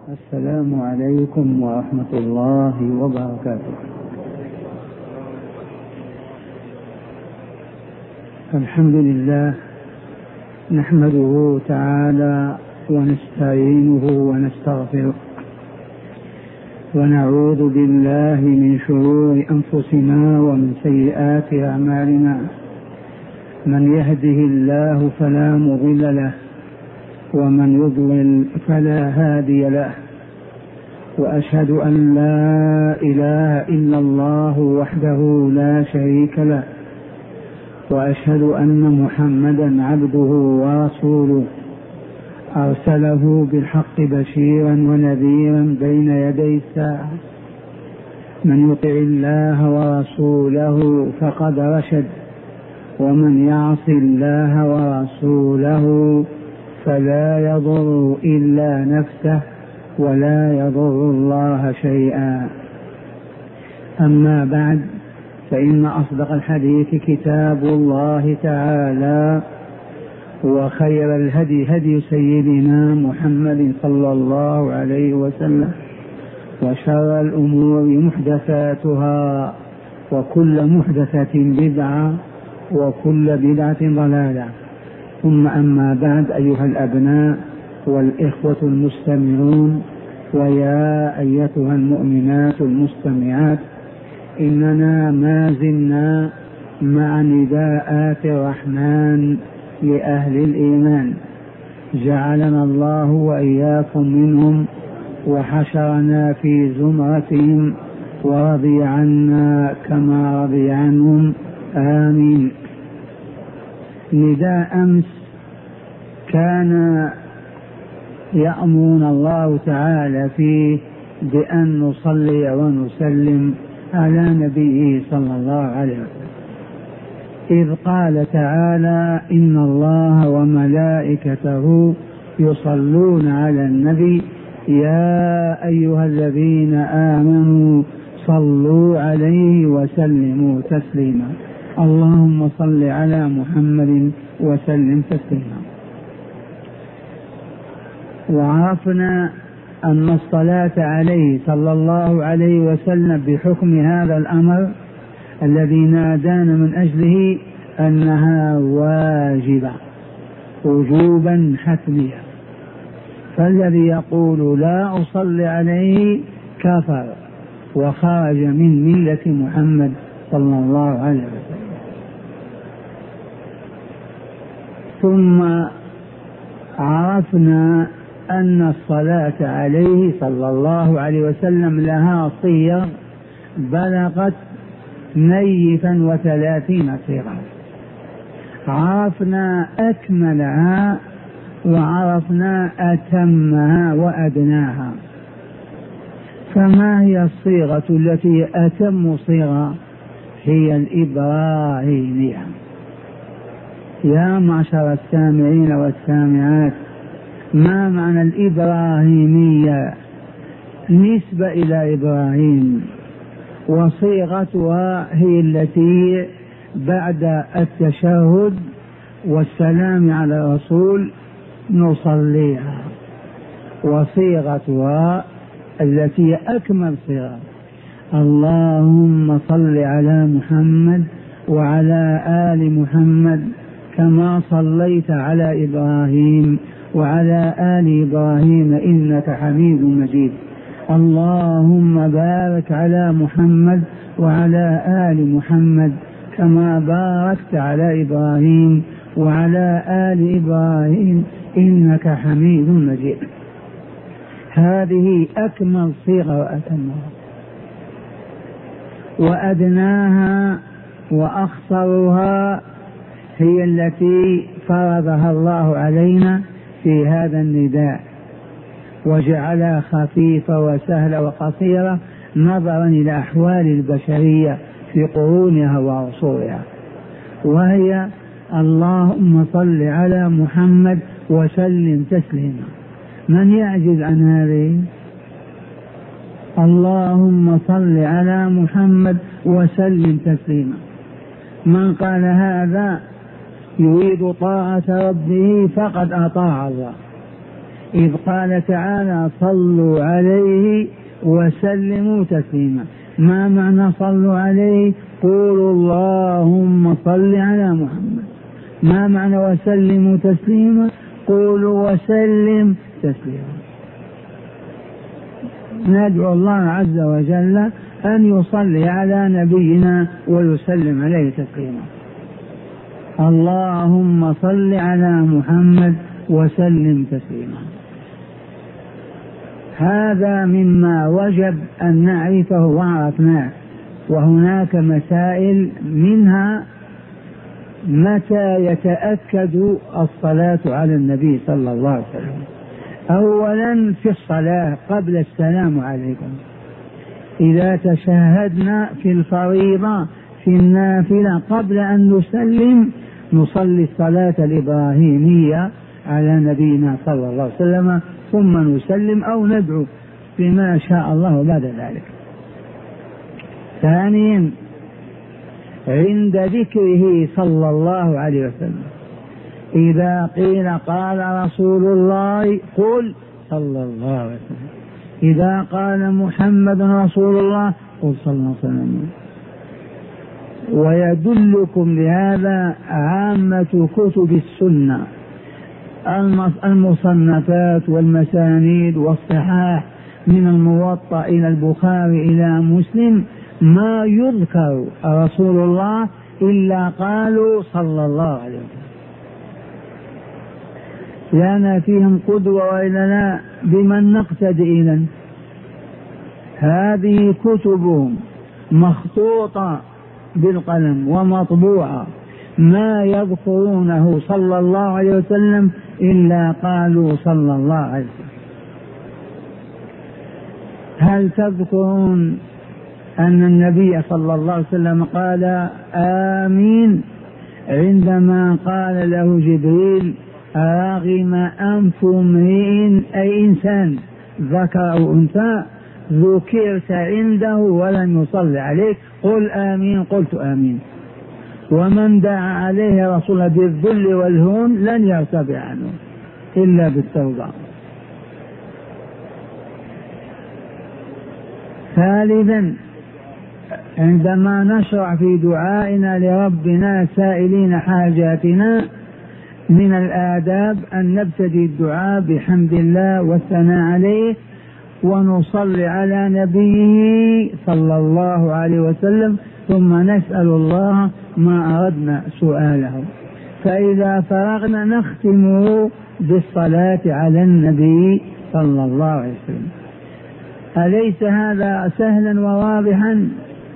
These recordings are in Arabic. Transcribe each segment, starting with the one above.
السلام عليكم ورحمة الله وبركاته. الحمد لله نحمده تعالى ونستعينه ونستغفره ونعوذ بالله من شرور أنفسنا ومن سيئات أعمالنا. من يهده الله فلا مضل له ومن يضلل فلا هادي له، وأشهد أن لا إله إلا الله وحده لا شريك له، وأشهد أن محمدا عبده ورسوله أرسله بالحق بشيرا ونذيرا بين يدي الساعة. من يطع الله ورسوله فقد رشد، ومن يعص الله ورسوله فلا يضر إلا نفسه ولا يضر الله شيئا. أما بعد، فإن أصدق الحديث كتاب الله تعالى، وخير الهدي هدي سيدنا محمد صلى الله عليه وسلم، وشر الأمور محدثاتها، وكل محدثة بدعة، وكل بدعة ضلالة. ثم أما بعد، أيها الأبناء والإخوة المستمعون، ويا أيتها المؤمنات المستمعات، إننا ما زلنا مع نداءات الرحمن لأهل الإيمان، جعلنا الله وإياكم منهم وحشرنا في زمرتهم ورضي عنا كما رضي عنهم، آمين. نداء أمس كان يأمرنا الله تعالى فيه بأن نصلي ونسلم على نبيه صلى الله عليه وسلم، إذ قال تعالى: إن الله وملائكته يصلون على النبي يا أيها الذين آمنوا صلوا عليه وسلموا تسليما. اللهم صل على محمد وسلم تسليما. وعرفنا أن الصلاة عليه صلى الله عليه وسلم بحكم هذا الأمر الذي نادانا من أجله أنها واجبة وجوبا حتميا، فالذي يقول لا أصلي عليه كفر وخرج من ملة محمد صلى الله عليه وسلم. ثم عرفنا أن الصلاة عليه صلى الله عليه وسلم لها صيغ بلغت 130 صيغة. عرفنا أكملها وعرفنا أتمها وأدناها. فما هي الصيغة التي أتم صيغة؟ هي الإبراهيمية. يا معشر السامعين والسامعات، ما معنى الإبراهيمية؟ نسبة إلى إبراهيم، وصيغتها هي التي بعد التشهد والسلام على الرسول نصليها، وصيغتها التي أكمل صيغة: اللهم صل على محمد وعلى آل محمد كما صليت على إبراهيم وعلى آل إبراهيم إنك حميد مجيد. اللهم بارك على محمد وعلى آل محمد كما باركت على إبراهيم وعلى آل إبراهيم إنك حميد مجيد. هذه أكمل صيغة وأتمها. وأدناها وأخصرها هي التي فرضها الله علينا في هذا النداء، وجعلها خفيفة وسهلة وقصيرة نظرا إلى أحوال البشرية في قرونها وعصورها، وهي: اللهم صل على محمد وسلم تسليما. من يعجز عن هذه؟ اللهم صل على محمد وسلم تسليما. من قال هذا يريد طاعة ربه فقد أطاع الله، إذ قال تعالى صلوا عليه وسلموا تسليما. ما معنى صلوا عليه؟ قولوا اللهم صل على محمد. ما معنى وسلموا تسليما؟ قولوا وسلم تسليما. ندعو الله عز وجل أن يصلي على نبينا ويسلم عليه تسليما. اللهم صل على محمد وسلم تسليما. هذا مما وجب أن نعرفه وعرفناه. وهناك مسائل منها متى يتأكد الصلاة على النبي صلى الله عليه وسلم. أولا في الصلاة قبل السلام عليكم، إذا تشهدنا في الفريضة في النافلة قبل أن نسلم نصلي الصلاة الإبراهيمية على نبينا صلى الله عليه وسلم ثم نسلم أو ندعو بما شاء الله بعد ذلك. ثانيا عند ذكره صلى الله عليه وسلم، إذا قيل قال رسول الله قل صلى الله عليه وسلم، إذا قال محمد رسول الله قل صلى الله عليه وسلم. ويدلكم لهذا عامة كتب السنة، المصنفات والمسانيد والصحاح من الموطأ إلى البخاري إلى مسلم، ما يذكر رسول الله إلا قالوا صلى الله عليه وسلم. لنا فيهم قدوة وإلا لا؟ بمن نقتدي إذن؟ هذه كتبهم مخطوطة بالقلم ومطبوعة، ما يذكرونه صلى الله عليه وسلم إلا قالوا صلى الله عليه وسلم. هل تذكرون أن النبي صلى الله عليه وسلم قال آمين عندما قال له جبريل راغم أنف امرئ أي إنسان ذكر أو أنثى ذكرت عنده ولم يصلي عليك قل آمين؟ قلت آمين. ومن دعا عليه رسول بالذل والهون لن يرتفع عنه إلا بالتوبة. ثالثا عندما نشرع في دعائنا لربنا سائلين حاجاتنا من الآداب أن نبتدي الدعاء بحمد الله والثناء عليه ونصلي على نبيه صلى الله عليه وسلم ثم نسأل الله ما أردنا سؤاله. فإذا فرغنا نختمه بالصلاة على النبي صلى الله عليه وسلم. أليس هذا سهلا وواضحا؟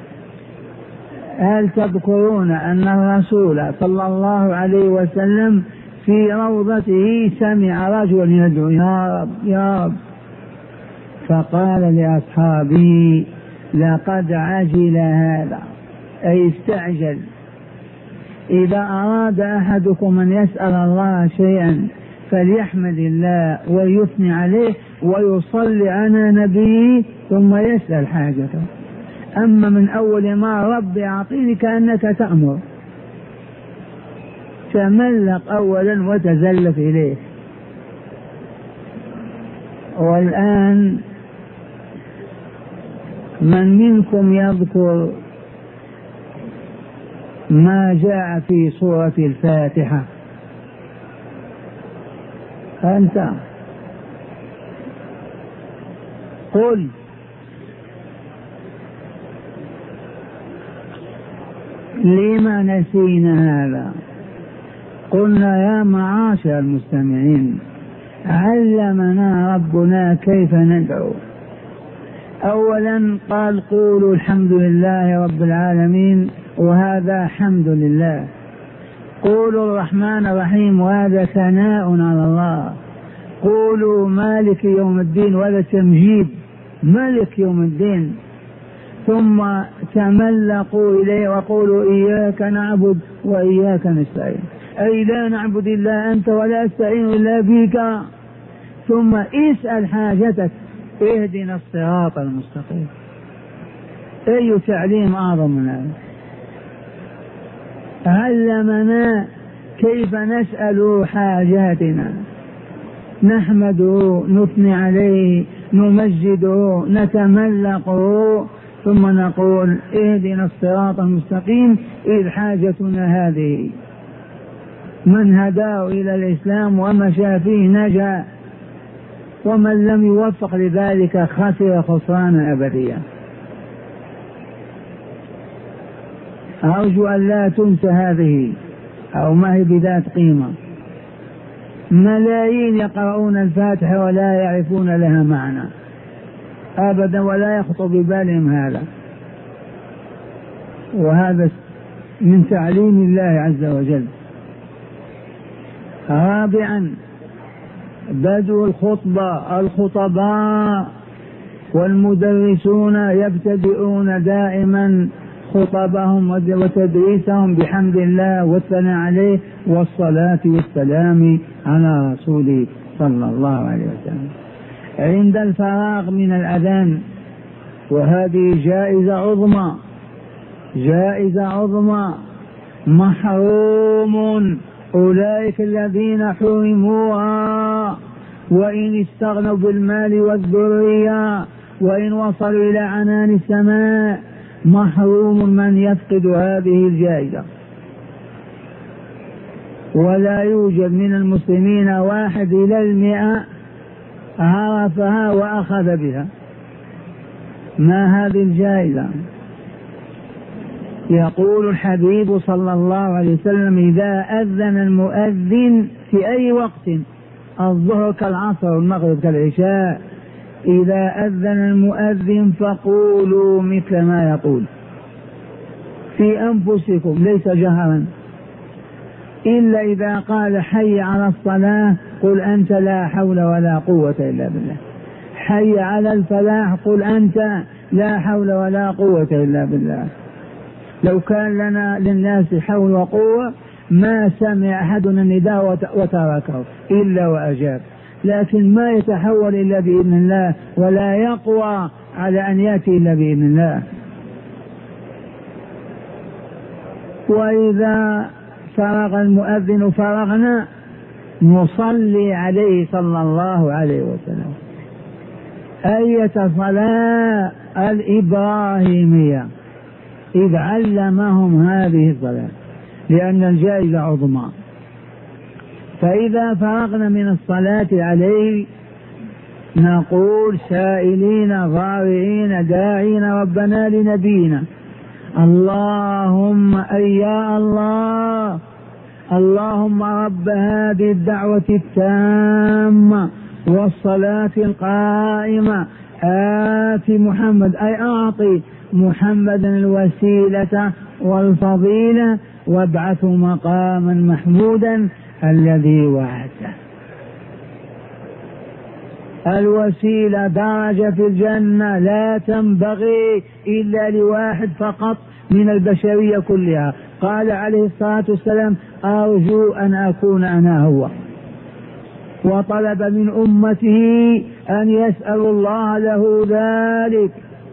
هل تذكرون أن الرسول صلى الله عليه وسلم في روضته سمع رجل يدعو يا رب يا رب، فقال لأصحابه لقد عجل هذا أي استعجل. إذا أراد أحدكم أن يسأل الله شيئا فليحمد الله ويثني عليه ويصلي على نبيه ثم يسأل حاجته. أما من أول ما رب أعطيني كأنك تأمر، تملق أولا وتزلف إليه. والآن من منكم يذكر ما جاء في سورة الفاتحة؟ أنت قل. لما نسينا هذا؟ قلنا يا معاشر المستمعين علمنا ربنا كيف ندعو. أولا قال قولوا الحمد لله رب العالمين وهذا حمد لله. قولوا الرحمن الرحيم وهذا ثناء على الله. قولوا مالك يوم الدين وهذا تمجيد مالك يوم الدين. ثم تملقوا إليه وقولوا إياك نعبد وإياك نستعين، أي لا نعبد إلا أنت ولا أستعين إلا بك. ثم اسأل حاجتك اهدنا الصراط المستقيم. أي تعليم أعظم من هذا؟ علمنا كيف نسأل حاجاتنا. نحمده، نثني عليه، نمجده، نتملقه، ثم نقول اهدنا الصراط المستقيم، إذ حاجتنا هذه. من هداه إلى الإسلام ومشى فيه نجا، ومن لم يوفق لذلك خسر خسرانا أبديا. أرجو أن لا تنسى هذه، أو ما هي بذات قيمة. ملايين يقرؤون الفاتحة ولا يعرفون لها معنى أبدا، ولا يخطر ببالهم هذا، وهذا من تعليم الله عز وجل. رابعا بدء الخطبة. الخطباء والمدرسون يبتدئون دائما خطبهم وتدريسهم بحمد الله والثناء عليه والصلاة والسلام على رسوله صلى الله عليه وسلم عند الفراغ من الأذان. وهذه جائزة عظمى، جائزة عظمى. محروم أولئك الذين حرموها، وإن استغنوا بالمال والذرية، وإن وصلوا إلى عنان السماء. محروم من يفقد هذه الجائزة. ولا يوجد من المسلمين 1 إلى 100 عرفها وأخذ بها. ما هذه الجائزة؟ يقول الحبيب صلى الله عليه وسلم: إذا أذن المؤذن في أي وقت، الظهر كالعصر والمغرب كالعشاء، إذا أذن المؤذن فقولوا مثل ما يقول في أنفسكم، ليس جهرا، إلا إذا قال حي على الصلاة قل أنت لا حول ولا قوة إلا بالله، حي على الفلاح قل أنت لا حول ولا قوة إلا بالله. لو كان لنا للناس حول وقوة ما سمع أحدنا النداء وتركه إلا وأجاب، لكن ما يتحول إلا بإذن الله، ولا يقوى على أن يأتي إلا بإذن الله. وإذا فرغ المؤذن فرغنا نصلي عليه صلى الله عليه وسلم أية صلاة الإبراهيمية، إذ علمهم هذه الصلاة، لأن الجائزة عظمى. فإذا فرغنا من الصلاة عليه نقول سائلين ضارعين داعين ربنا لنبينا: اللهم أي يا الله، اللهم رب هذه الدعوة التامة والصلاة القائمة آت محمد، أي أعطي محمدا الوسيلة والفضيلة وابعثه مقاما محمودا الذي وعده. الوسيلة درجة في الجنة لا تنبغي إلا لواحد فقط من البشرية كلها. قال عليه الصلاة والسلام: أرجو أن أكون أنا هو. وطلب من أمته أن يسأل الله له ذلك.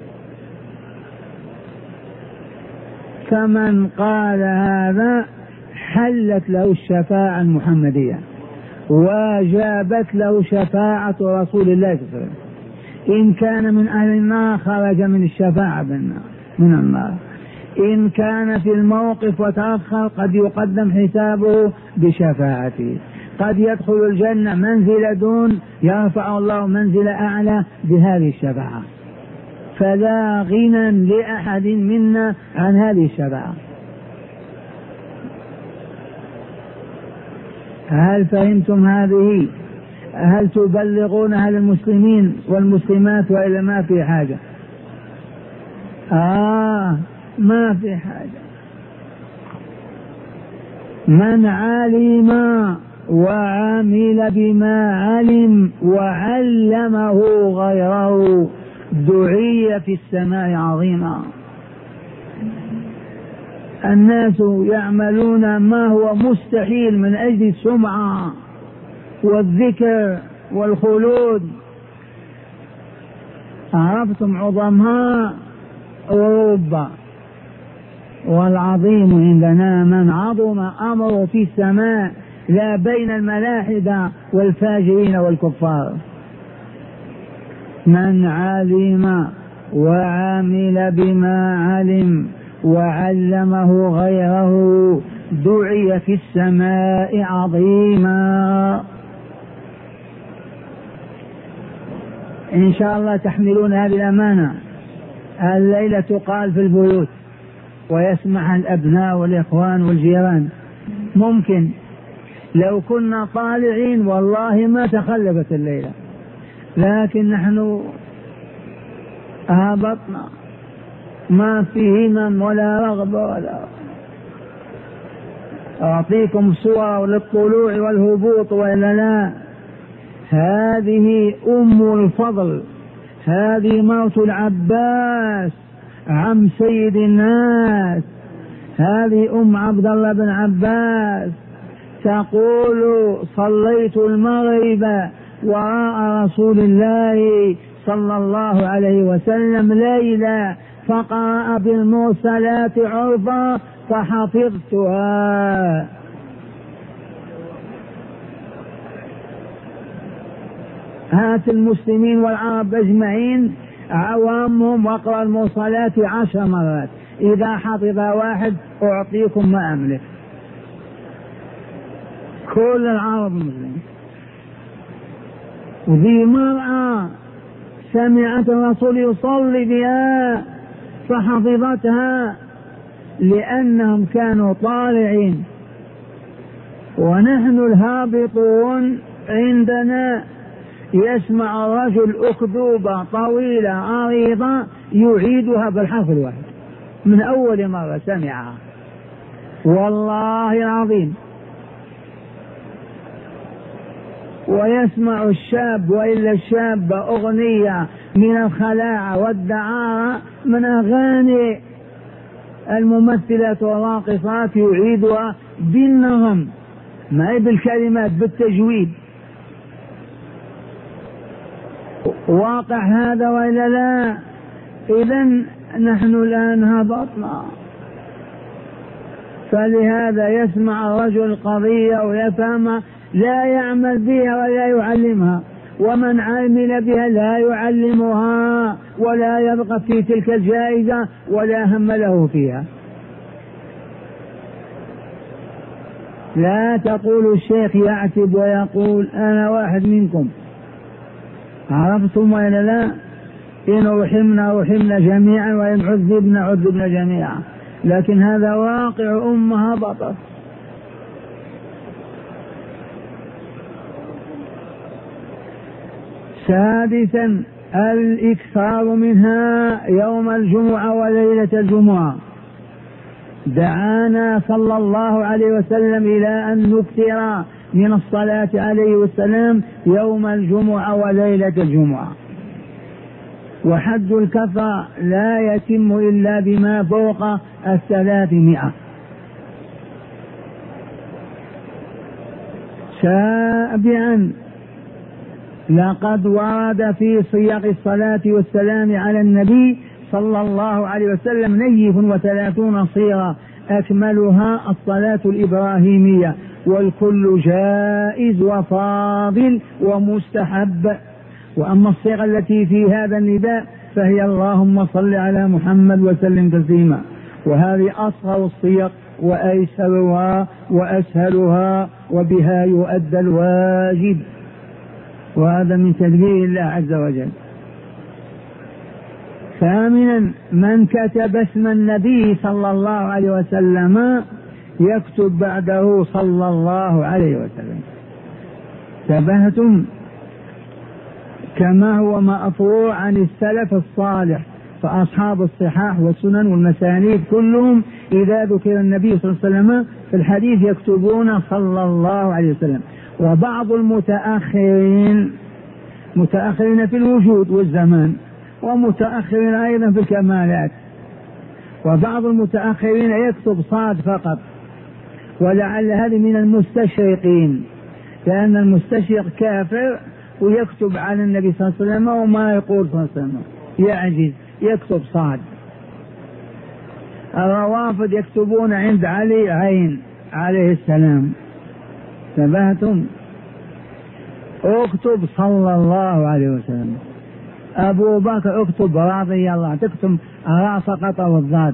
فمن قال هذا حلت له الشفاعة المحمدية، وجابت له شفاعة رسول الله صلى الله عليه وسلم. إن كان من أهل النار خرج من الشفاعة من النار، إن كان في الموقف وتأخر قد يقدم حسابه بشفاعته، قد يدخل الجنة منزل دون يرفع الله منزل أعلى بهذه الشفاعة. فلا غنى لأحد منا عن هذه الشفاعة. هل فهمتم هذه؟ هل تبلغونها للمسلمين والمسلمات وإلا ما في حاجة؟ ما في حاجة. من علم وعمل بما علم وعلمه غيره دعي في السماء عظيما. الناس يعملون ما هو مستحيل من أجل السمعة والذكر والخلود. عرفتم عظمها أوروبا، والعظيم عندنا من عظم أمره في السماء لا بين الملاحدة والفاجرين والكفار. من علم وعمل بما علم وعلمه غيره دعي في السماء عظيما. إن شاء الله تحملون هذه الأمانة. الليلة تقال في البيوت ويسمع الأبناء والإخوان والجيران. ممكن لو كنا طالعين والله ما تخلفت الليلة، لكن نحن هبطنا، ما فيه همم ولا رغبة ولا. أعطيكم صور للطلوع والهبوط وإلا لا. هذه أم الفضل، هذه موت العباس عم سيد الناس، هذه أم عبد الله بن عباس تقول: صليت المغرب وراء رسول الله صلى الله عليه وسلم ليلة فقرأ بالمرسلات عرفا فحفظتها. هات المسلمين والعرب أجمعين عوامهم واقرأ المرسلات 10 مرات، إذا حفظ واحد أعطيكم ما أملك. كل العرب مسلمين. وذي مرأة سمعت الرسول يصلي بها فحفظتها، لأنهم كانوا طالعين ونحن الهابطون عندنا يسمع الرجل أكذوبة طويلة عريضة يعيدها بالحرف الواحد من أول مرة سمعها، والله العظيم. ويسمع الشاب وإلا الشابة أغنية من الخلاعة والدعارة من أغاني الممثلات والراقصات يعيدها بالنغم، ما هي بالكلمات، بالتجويد. واقع هذا وإلا لا؟ إذن نحن الآن هبطنا. فلهذا يسمع الرجل قضية ويفهمها، لا يعمل بها ولا يعلمها، ومن عمل بها لا يعلمها ولا يبقى في تلك الجائزة ولا هم له فيها. لا تقول الشيخ يعتب ويقول أنا واحد منكم، عرفتم ولا لا؟ إن رحمنا جميعا وإن عذبنا جميعا، لكن هذا واقع أمة هبطت. سادسا الإكثار منها يوم الجمعة وليلة الجمعة. دعانا صلى الله عليه وسلم إلى أن نكثر من الصلاة عليه والسلام يوم الجمعة وليلة الجمعة. وحد الكفر لا يتم إلا بما فوق 300. سابعا لقد ورد في سياق الصلاة والسلام على النبي صلى الله عليه وسلم 30 صيغة أكملها الصلاة الإبراهيمية، والكل جائز وفاضل ومستحب. وأما الصيغة التي في هذا النداء فهي اللهم صل على محمد وسلم تسليما، وهذه أصغر الصيغ وأيسرها وأسهلها وبها يؤدى الواجب، وهذا من تدبير الله عز وجل. ثامنا من كتب اسم النبي صلى الله عليه وسلم يكتب بعده صلى الله عليه وسلم. تبهتم كما هو مأثور عن السلف الصالح، فأصحاب الصحاح والسنن والمسانيد كلهم إذا ذكر النبي صلى الله عليه وسلم في الحديث يكتبون صلى الله عليه وسلم. وبعض المتأخرين في الوجود والزمان، ومتأخرين أيضا في الكمالات، وبعض المتأخرين يكتب صاد فقط، ولعل هذه من المستشرقين، لأن المستشرق كافر ويكتب على النبي صلى الله عليه وسلم وما يقول صلى الله عليه وسلم، يعجز يكتب صاد. الروافض يكتبون عند علي عين عليه السلام، انتبهتم؟ اكتب صلى الله عليه وسلم. أبو بكر اكتب رضي الله، تكتب راء فقط والضاد.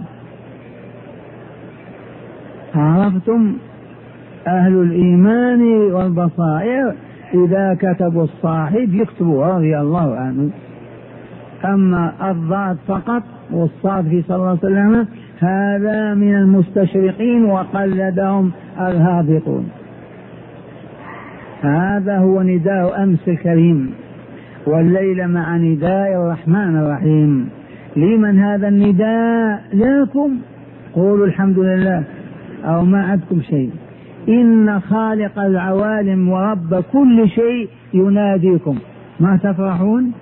عرفتم؟ أهل الإيمان والبصائر إذا كتبوا الصاحب يكتبوا رضي الله عنه. أما الضاد فقط والصاد في صلى الله عليه وسلم هذا من المستشرقين وقلدهم الهابطون. هذا هو نداء أمس الكريم، والليل مع نداء الرحمن الرحيم. لمن هذا النداء؟ لكم، قولوا الحمد لله أو ما عندكم شيء. إن خالق العوالم ورب كل شيء يناديكم، ما تفرحون؟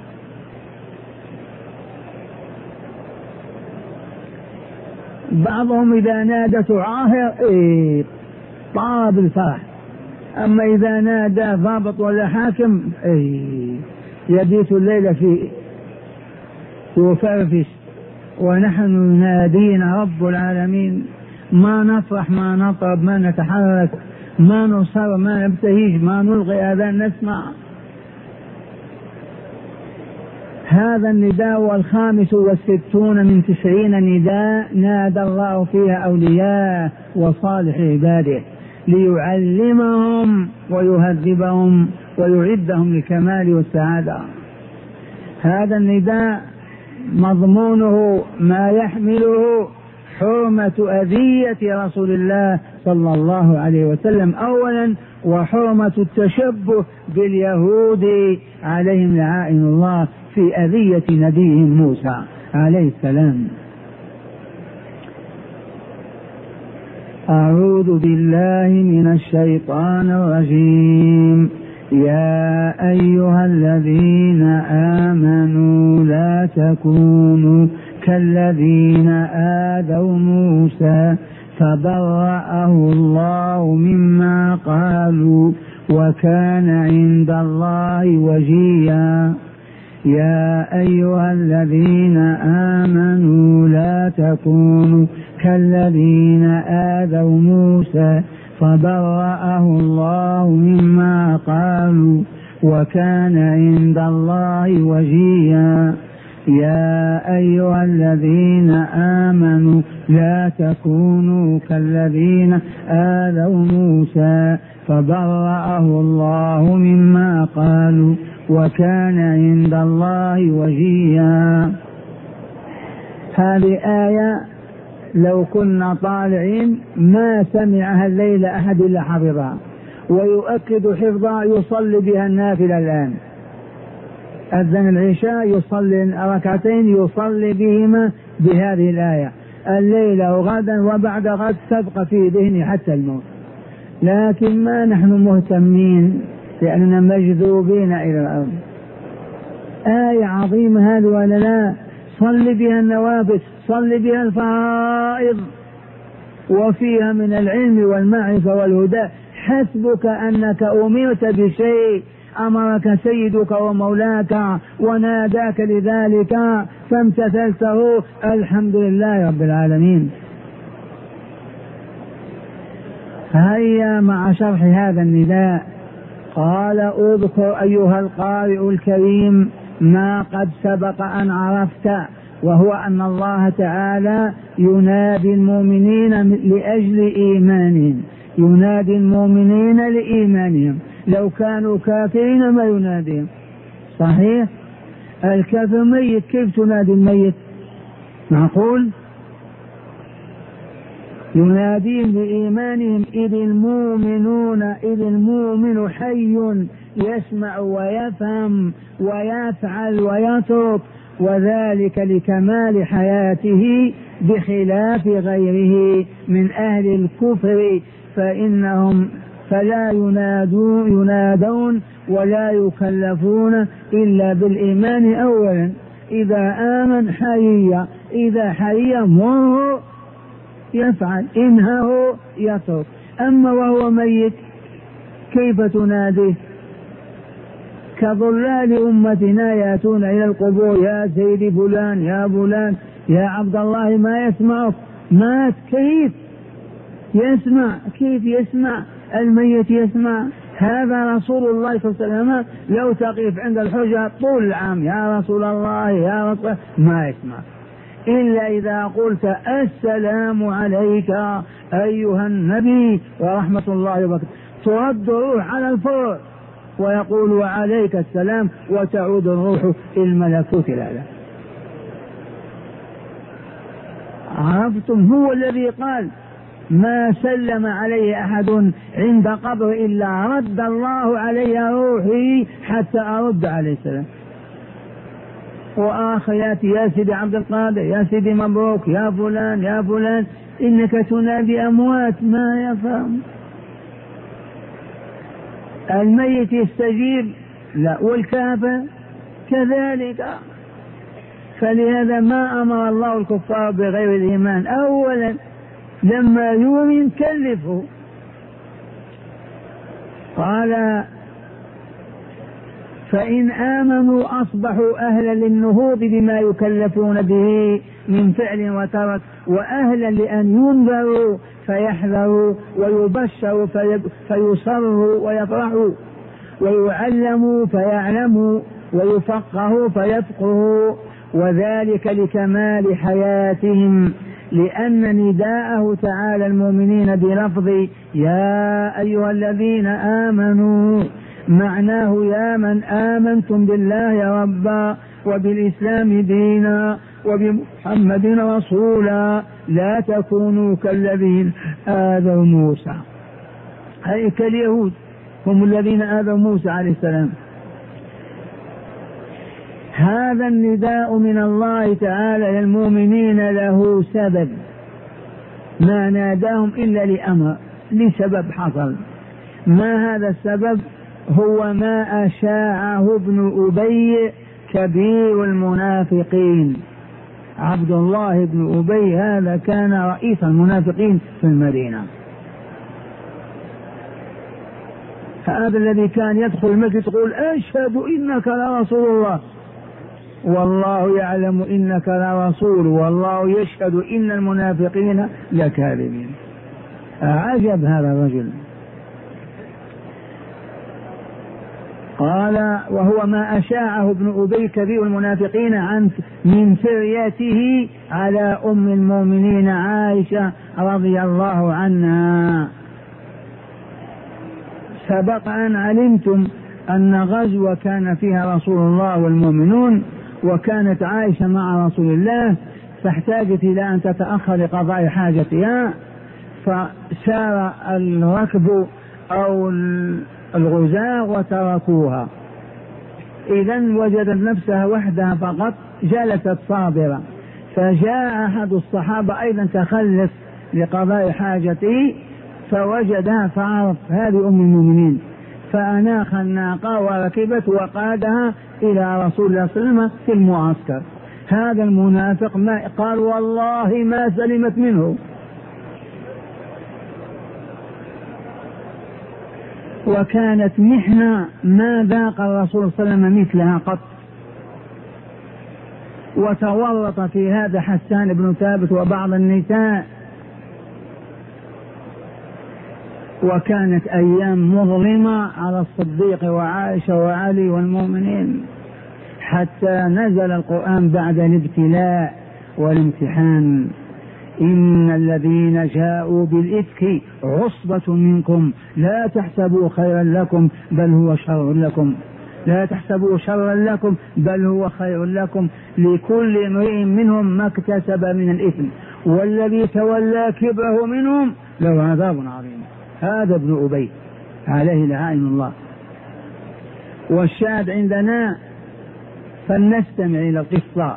بعضهم إذا نادته عاهر طاب الفرح، أما إذا نادى ضابط ولا حاكم يبيت الليل في وفرفش. ونحن ينادينا رب العالمين، ما نفرح ما نطرب ما نتحرك ما نصر ما نبتهج ما نلغي آذان نسمع. هذا النداء 65 من 90 نداء نادى الله فيها أولياء وصالح عباده ليعلمهم ويهذبهم ويعدهم للكمال والسعادة. هذا النداء مضمونه ما يحمله حرمة أذية رسول الله صلى الله عليه وسلم أولا، وحرمة التشبه باليهود عليهم لعائن الله في أذية نبيهم موسى عليه السلام. أعوذ بالله من الشيطان الرجيم. يا أيها الذين آمنوا لا تكونوا كالذين آذوا موسى فبرأه الله مما قالوا وكان عند الله وجيا. يا أيها الذين آمنوا لا تكونوا كالذين آذوا موسى فبرأه الله مما قالوا وكان عند الله وجيا. يا أيها الذين آمنوا لا تكونوا كالذين آذوا موسى فبرأه الله مما قالوا وكان عند الله وجيا. هذه آية لو كنا طالعين ما سمعها الليل أحد إلا حفظها، ويؤكد حفظها يصلي بها النافلة الآن. أذن العشاء يصلي ركعتين يصلي بهما بهذه الآية الليلة وغدا وبعد غد تبقى في ذهني حتى الموت. لكن ما نحن مهتمين لأننا مجذوبين إلى الأرض. آية عظيمة هذه ولا لا؟ صل بها النوافل، صل بها الفرائض، وفيها من العلم والمعرفة والهدى. حسبك أنك أمرت بشيء أمرك سيدك ومولاك وناداك لذلك فامتثلته، الحمد لله رب العالمين. هيا مع شرح هذا النداء. قال اذكر أيها القارئ الكريم ما قد سبق أن عرفت، وهو أن الله تعالى ينادي المؤمنين لأجل إيمانهم، ينادي المؤمنين لإيمانهم. لو كانوا كافرين ما يناديهم. صحيح؟ الكافر ميت، كيف تنادي الميت؟ معقول؟ يناديهم بإيمانهم. إذ المؤمن حي يسمع ويفهم ويفعل ويترك، وذلك لكمال حياته بخلاف غيره من أهل الكفر، فإنهم فلا ينادون ولا يكلفون إلا بالإيمان أولا. إذا آمن حي، إذا حي مره يفعل، إنهه يترك. أما وهو ميت كيف تناديه؟ كظلال أمتنا يأتون إلى القبور، يا سيدي فلان يا فلان يا عبد الله، ما يسمعك، مات، كيف يسمع؟ كيف يسمع؟ الميت يسمع. هذا رسول الله صلى الله عليه وسلم لو تقف عند الحجة طول العام يا رسول الله يا رسول الله ما يسمع، إلا إذا قلت السلام عليك أيها النبي ورحمة الله وبركاته ترد الروح على الفور ويقول وعليك السلام وتعود الروح الملكوت الأعلى. عرفتم؟ هو الذي قال ما سلم عليه أحد عند قبر إلا رد الله علي روحي حتى أرد عليه السلام. وآخر ياتي يا سيدي عبد القادر يا سيدي مبروك يا فلان يا فلان إنك تنادي أموات ما يفهم. الميت يستجيب لا والكافر كذلك. فلهذا ما أمر الله الكفار بغير الإيمان. أولا لما يؤمن كلفه قال فإن آمنوا أصبحوا أهلا للنهوض بما يكلفون به من فعل وترك وأهلا لأن ينذروا فيحذروا ويبشروا فيصروا ويفرحوا ويعلموا فيعلموا ويفقهوا فيفقهوا، وذلك لكمال حياتهم، لأن نداءه تعالى المؤمنين بلفظ يا أيها الذين آمنوا معناه يا من آمنتم بالله ربا وبالإسلام دينا وبمحمد رسولا لا تكونوا كالذين آذوا موسى. أي كاليهود هم الذين آذوا موسى عليه السلام. هذا النداء من الله تعالى للمؤمنين له سبب، ما ناداهم إلا لأمر لسبب حصل. ما هذا السبب؟ هو ما أشاعه ابن أبي كبير المنافقين. عبد الله بن أبي هذا كان رئيس المنافقين في المدينة. هذا الذي كان يدخل المسجد يقول أشهد إنك لرسول الله والله يعلم إنك لرسول والله يشهد إن المنافقين لكاذبين. عجب هذا الرجل. قال وهو ما أشاعه ابن أبي كبير المنافقين من فريته على أم المؤمنين عائشة رضي الله عنها. سبق أن علمتم أن غزوة كان فيها رسول الله والمؤمنون، وكانت عائشة مع رسول الله فاحتاجت إلى أن تتأخر لقضاء حاجتها، فسار الركب أو الغزاة وتركوها. إذن وجدت نفسها وحدها فقط جلست صابرة، فجاء أحد الصحابة أيضا تخلف لقضاء حاجته فوجدها فعرف هذه أم المؤمنين، فأناخ الناقة وركبت وقادها إلى رسول الله صلى الله عليه وسلم في المعسكر. هذا المنافق ما قال والله ما سلمت منه. وكانت محنة ما ذاق الرسول صلى الله عليه وسلم مثلها قط. وتورط في هذا حسان بن ثابت وبعض النساء. وكانت أيام مظلمة على الصديق وعائشة وعلي والمؤمنين، حتى نزل القرآن بعد الابتلاء والامتحان إن الذين جاءوا بالإفك عصبة منكم لا تحسبوا خيرا لكم بل هو شر لكم، لا تحسبوا شرا لكم بل هو خير لكم، لكل امرئ منهم ما اكتسب من الإثم والذي تولى كبره منهم له عذاب عظيم. هذا ابن أبي عليه لعائن الله. والشاهد عندنا فلنستمع إلى القصة.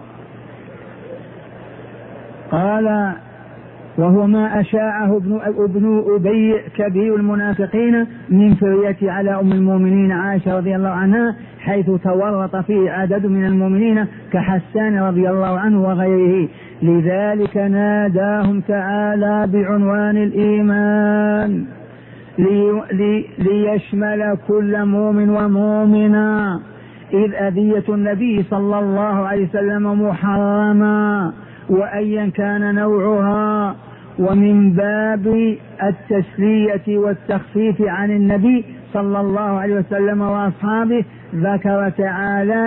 قال وهو ما أشاعه ابن أبي كبير المنافقين من فريته على أم المؤمنين عائشة رضي الله عنها، حيث تورط فيه عدد من المؤمنين كحسان رضي الله عنه وغيره، لذلك ناداهم تعالى بعنوان الإيمان ليشمل كل مؤمن ومؤمنة، إذ أذية النبي صلى الله عليه وسلم محرمة وأيا كان نوعها، ومن باب التسلية والتخفيف عن النبي صلى الله عليه وسلم وأصحابه ذكر تعالى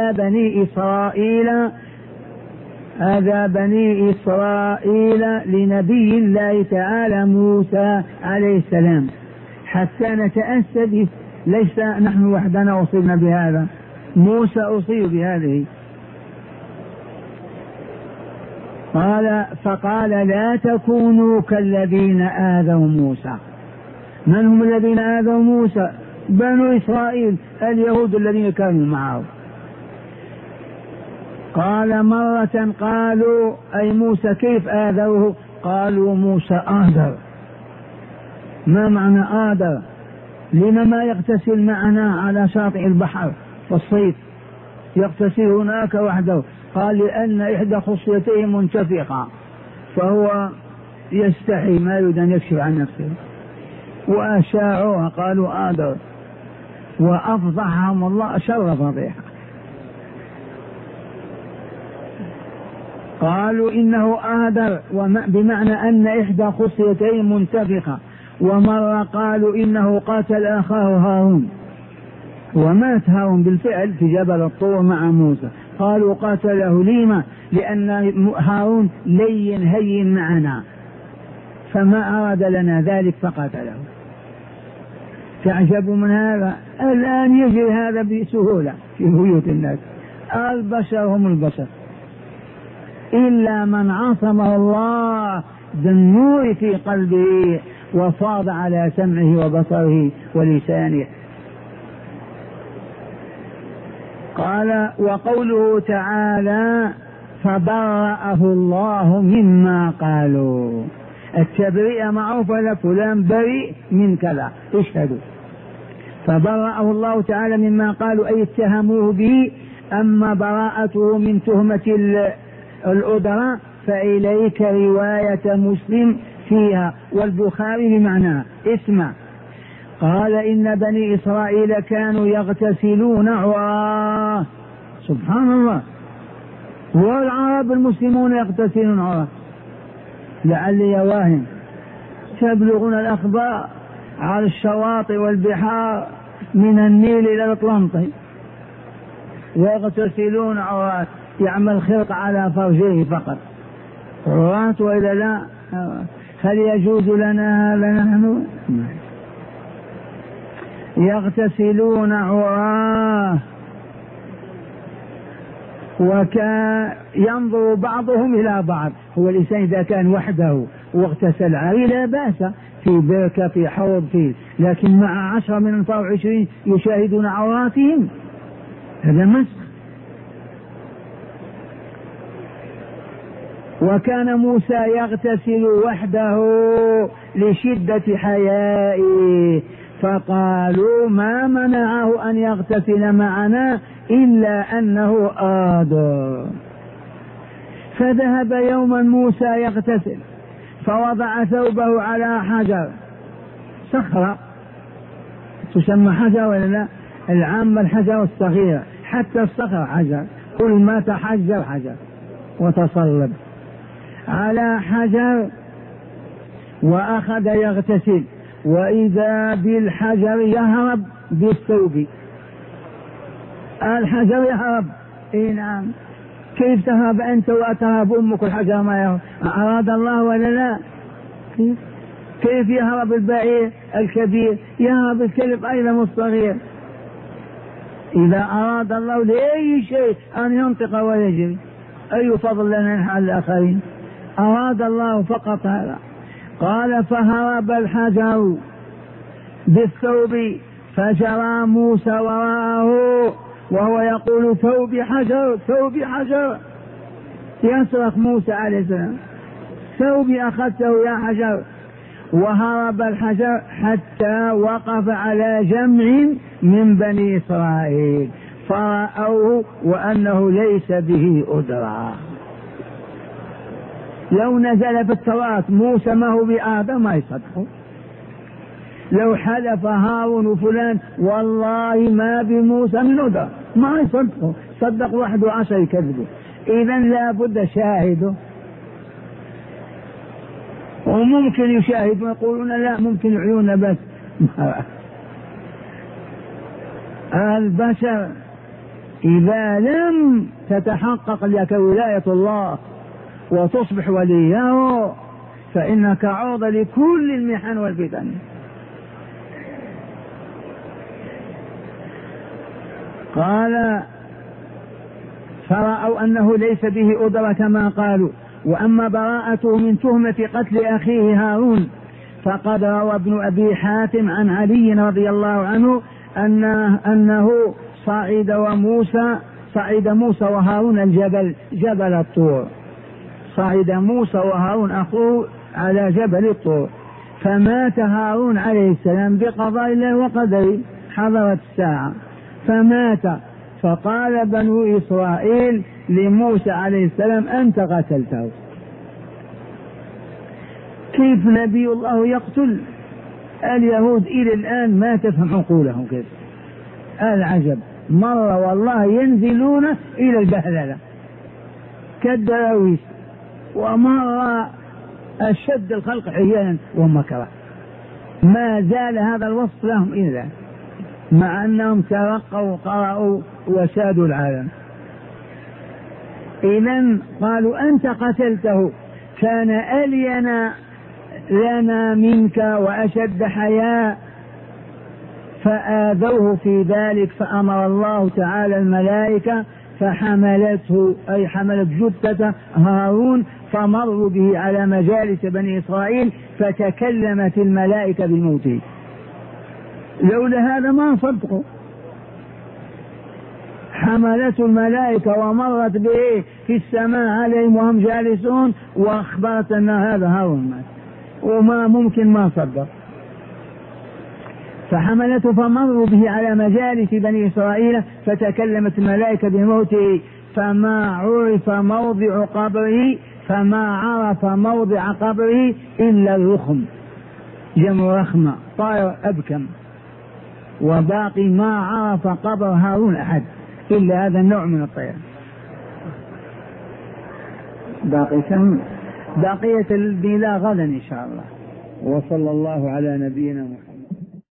أذى بني إسرائيل لنبي الله تعالى موسى عليه السلام، حتى نتأسى، ليس نحن وحدنا أصيبنا بهذا، موسى أصيب بهذه. فقال لا تكونوا كالذين آذوا موسى. من هم الذين آذوا موسى؟ بنو إسرائيل، اليهود الذين كانوا معه. قال مرة قالوا أي موسى كيف آذوه؟ قالوا موسى آذر. ما معنى آذر؟ لما ما يغتسل معنا على شاطئ البحر في الصيف، يغتسل هناك وحده؟ قال لأن إحدى خصيتيه منتفقة فهو يستحي، ما يريد أن يكشف عن نفسه، وأشاعوها قالوا آذر، وأفضحهم الله شر فضيحة. قالوا إنه آذر بمعنى أن إحدى خصيتين منتفقة. ومرة قالوا إنه قاتل أخاه هارون، ومات هارون بالفعل في جبل الطور مع موسى. قالوا قاتله لما؟ لأن هارون لين هين معنا فما أراد لنا ذلك فقاتله. تعجبوا من هذا؟ الآن يجري هذا بسهولة في بيوت الناس. البشر هم البشر، إلا من عصمه الله بالنور في قلبه وفاض على سمعه وبصره ولسانه. قال وقوله تعالى فبرأه الله مما قالوا. التبرئة معروفة، لفلان بريء من كذا، اشهدوا. فبرأه الله تعالى مما قالوا أي اتهموه به. أما براءته من تهمة الأدراء فإليك رواية مسلم فيها والبخاري بمعنى. اسمع، قال إن بني إسرائيل كانوا يغتسلون عراه. سبحان الله، والعرب المسلمون يغتسلون عراه. لعلي واهم تبلغون الأخبار على الشواطئ والبحار من النيل إلى الأطلنطي، ويغتسلون عراه، يعمل خرق على فرجه فقط عراه. وإذا لا، هل يجوز لنا هذا نحن؟ يغتسلون عراه. وكان ينظر بعضهم إلى بعض. هو الإنسان إذا كان وحده واغتسل عاري لا بأس، في بركة في حوض فيه، لكن مع 10 من 24 يشاهدون عوراتهم، هذا مسخ. وكان موسى يغتسل وحده لشدة حيائه، فقالوا ما منعه أن يغتسل معنا إلا أنه آذر. فذهب يوما موسى يغتسل فوضع ثوبه على حجر، صخرة تسمى حجر ولا لا؟ العامة الحجر الصغيرة، حتى الصخرة حجر، كل ما تحجر حجر، وتصلب على حجر وأخذ يغتسل، وإذا بالحجر يهرب بالثوب. الحجر يهرب، إيه نعم، كيف تهرب أنت وتهرب أمك الحجر؟ ما يهرب، أراد الله ولا لا؟ كيف يهرب البعير الكبير؟ يهرب الكلب أيضا الصغير. إذا أراد الله لأي شيء أن ينطق ويجري، أي فضل لنا نحن على الآخرين؟ أراد الله فقط هذا. قال فهرب الحجر بالثوب فجرى موسى وراءه وهو يقول ثوبي حجر ثوبي حجر، يصرخ موسى عليه السلام ثوبي أخذته يا حجر. وهرب الحجر حتى وقف على جمع من بني إسرائيل فرأوه وأنه ليس به أدرى. لو نزل في التوراة موسى ما هو بآدم ما يصدقه، لو حلف هارون وفلان والله ما بموسى من أدرى ما يصدقه، صدق 11 يكذبه. إذن لا بد شاهده. وممكن يشاهدون يقولون لا ممكن عيوننا بس. البشر إذا لم تتحقق لك ولاية الله وتصبح وليه فإنك عرضة لكل المحن والفتن. قال فرأوا أنه ليس به أدرى كما قالوا. وأما براءته من تهمة قتل أخيه هارون فقد روى ابن أبي حاتم عن علي رضي الله عنه أنه صعد موسى وهارون الجبل، جبل الطور، صعد موسى وهارون أخوه على جبل الطور، فمات هارون عليه السلام بقضاء الله وقدره، حضرت الساعة فمات. فقال بنو إسرائيل لموسى عليه السلام أنت قتلته. كيف نبي الله يقتل؟ اليهود إلى الآن ما تفهم عقولهم كيف. العجب، مرة والله ينزلون إلى البهللة كالدراويش، ومرة أشد الخلق عيانا ومكرا. ما زال هذا الوصف لهم إلا مع أنهم ترقوا وقرأوا وسادوا العالم. إذن قالوا أنت قتلته، كان ألين لنا منك وأشد حياء، فآذوه في ذلك، فأمر الله تعالى الملائكة فحملته، أي حملت جثة هارون، فمروا به على مجالس بني إسرائيل فتكلمت الملائكة بموته. لولا هذا ما صدقوا. حملته الملائكة ومرت به في السماء عليهم وهم جالسون وأخبرت أن هذا هارون مات، وما ممكن ما صدق. فحملته فمروا به على مجالس بني إسرائيل فتكلمت الملائكة بموته، فما عرف موضع قبره إلا الرخم، جمع رخمة، طائر أبكم، وباقي ما عرف قبر هارون أحد إلا هذا النوع من الطير. بقية البلاغ غدا إن شاء الله. وصلى الله على نبينا محمد.